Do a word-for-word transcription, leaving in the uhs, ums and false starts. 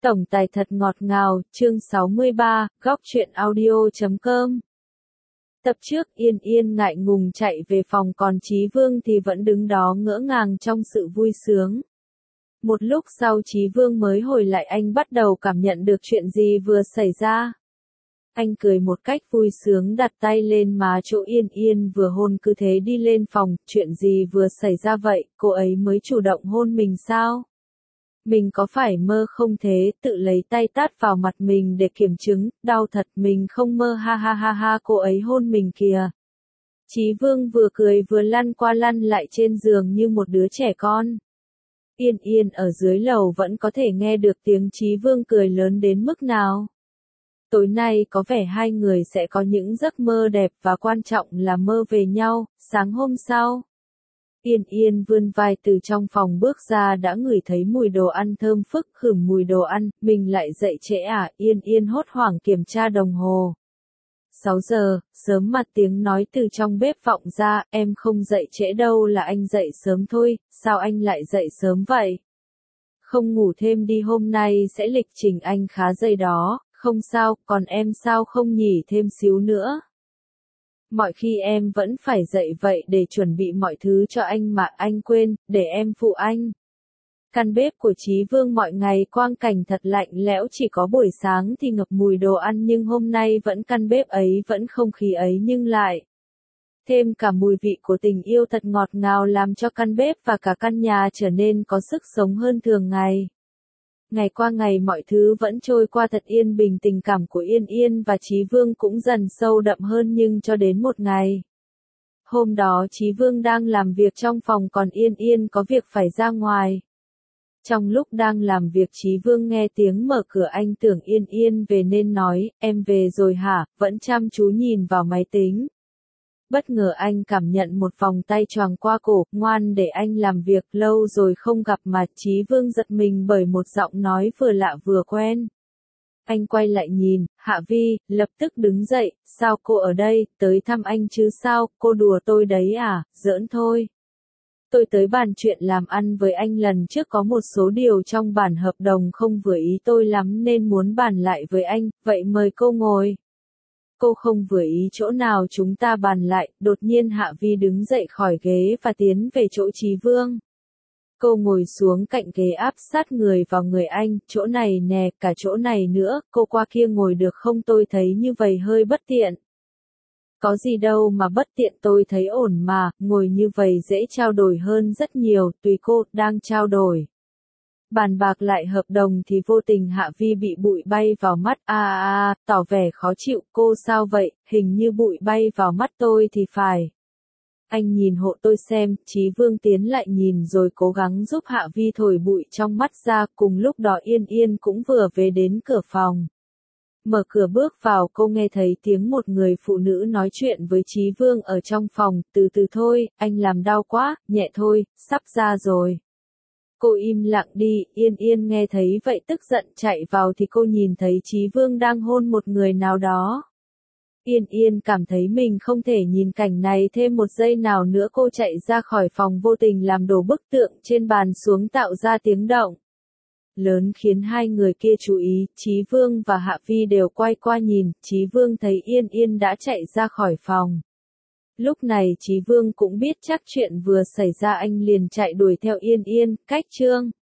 Tổng tài thật ngọt ngào, chương sáu mươi ba, góc truyện audio chấm com. Tập trước Yên Yên ngại ngùng chạy về phòng, còn Chí Vương thì vẫn đứng đó ngỡ ngàng trong sự vui sướng. Một lúc sau Chí Vương mới hồi lại, anh bắt đầu cảm nhận được chuyện gì vừa xảy ra. Anh cười một cách vui sướng, đặt tay lên má chỗ Yên Yên vừa hôn, cứ thế đi lên phòng. Chuyện gì vừa xảy ra vậy, cô ấy mới chủ động hôn mình sao? Mình có phải mơ không thế? Tự lấy tay tát vào mặt mình để kiểm chứng, đau thật, mình không mơ, ha ha ha ha, cô ấy hôn mình kìa. Chí Vương vừa cười vừa lăn qua lăn lại trên giường như một đứa trẻ con. Yên Yên ở dưới lầu vẫn có thể nghe được tiếng Chí Vương cười lớn đến mức nào. Tối nay có vẻ hai người sẽ có những giấc mơ đẹp, và quan trọng là mơ về nhau. Sáng hôm sau, Yên Yên vươn vai từ trong phòng bước ra đã ngửi thấy mùi đồ ăn thơm phức, hửng mùi đồ ăn. Mình lại dậy trễ à? Yên Yên hốt hoảng kiểm tra đồng hồ. sáu giờ, sớm mà tiếng nói từ trong bếp vọng ra, em không dậy trễ đâu, là anh dậy sớm thôi. Sao anh lại dậy sớm vậy? Không ngủ thêm đi, hôm nay sẽ lịch trình anh khá dày đó. Không sao, còn em sao không nghỉ thêm xíu nữa? Mọi khi em vẫn phải dậy vậy để chuẩn bị mọi thứ cho anh mà anh quên, để em phụ anh. Căn bếp của Chí Vương mọi ngày quang cảnh thật lạnh lẽo, chỉ có buổi sáng thì ngập mùi đồ ăn, nhưng hôm nay vẫn căn bếp ấy vẫn không khí ấy, nhưng lại thêm cả mùi vị của tình yêu thật ngọt ngào, làm cho căn bếp và cả căn nhà trở nên có sức sống hơn thường ngày. Ngày qua ngày mọi thứ vẫn trôi qua thật yên bình, tình cảm của Yên Yên và Chí Vương cũng dần sâu đậm hơn, nhưng cho đến một ngày. Hôm đó Chí Vương đang làm việc trong phòng, còn Yên Yên có việc phải ra ngoài. Trong lúc đang làm việc Chí Vương nghe tiếng mở cửa, anh tưởng Yên Yên về nên nói, em về rồi hả, vẫn chăm chú nhìn vào máy tính. Bất ngờ anh cảm nhận một vòng tay choàng qua cổ, ngoan để anh làm việc, lâu rồi không gặp mà. Chí Vương giật mình bởi một giọng nói vừa lạ vừa quen. Anh quay lại nhìn, Hạ Vi, lập tức đứng dậy, sao cô ở đây, tới thăm anh chứ sao, cô đùa tôi đấy à, giỡn thôi. Tôi tới bàn chuyện làm ăn với anh, lần trước có một số điều trong bản hợp đồng không vừa ý tôi lắm nên muốn bàn lại với anh, vậy mời cô ngồi. Cô không vừa ý chỗ nào chúng ta bàn lại. Đột nhiên Hạ Vi đứng dậy khỏi ghế và tiến về chỗ Chí Vương. Cô ngồi xuống cạnh ghế, áp sát người vào người anh, chỗ này nè, cả chỗ này nữa, cô qua kia ngồi được không, tôi thấy như vậy hơi bất tiện. Có gì đâu mà bất tiện, tôi thấy ổn mà, ngồi như vậy dễ trao đổi hơn rất nhiều, tùy cô, đang trao đổi. Bàn bạc lại hợp đồng thì vô tình Hạ Vi bị bụi bay vào mắt, a a a, tỏ vẻ khó chịu, cô sao vậy, hình như bụi bay vào mắt tôi thì phải. Anh nhìn hộ tôi xem. Chí Vương tiến lại nhìn rồi cố gắng giúp Hạ Vi thổi bụi trong mắt ra, cùng lúc đó Yên Yên cũng vừa về đến cửa phòng. Mở cửa bước vào, cô nghe thấy tiếng một người phụ nữ nói chuyện với Chí Vương ở trong phòng, từ từ thôi, anh làm đau quá, nhẹ thôi, sắp ra rồi. Cô im lặng đi. Yên Yên nghe thấy vậy tức giận chạy vào thì cô nhìn thấy Chí Vương đang hôn một người nào đó. Yên Yên cảm thấy mình không thể nhìn cảnh này thêm một giây nào nữa, cô chạy ra khỏi phòng, vô tình làm đổ bức tượng trên bàn xuống tạo ra tiếng động lớn khiến hai người kia chú ý. Chí Vương và Hạ Vi đều quay qua nhìn. Chí Vương thấy Yên Yên đã chạy ra khỏi phòng. Lúc này Chí Vương cũng biết chắc chuyện vừa xảy ra, anh liền chạy đuổi theo Yên Yên. Cách chương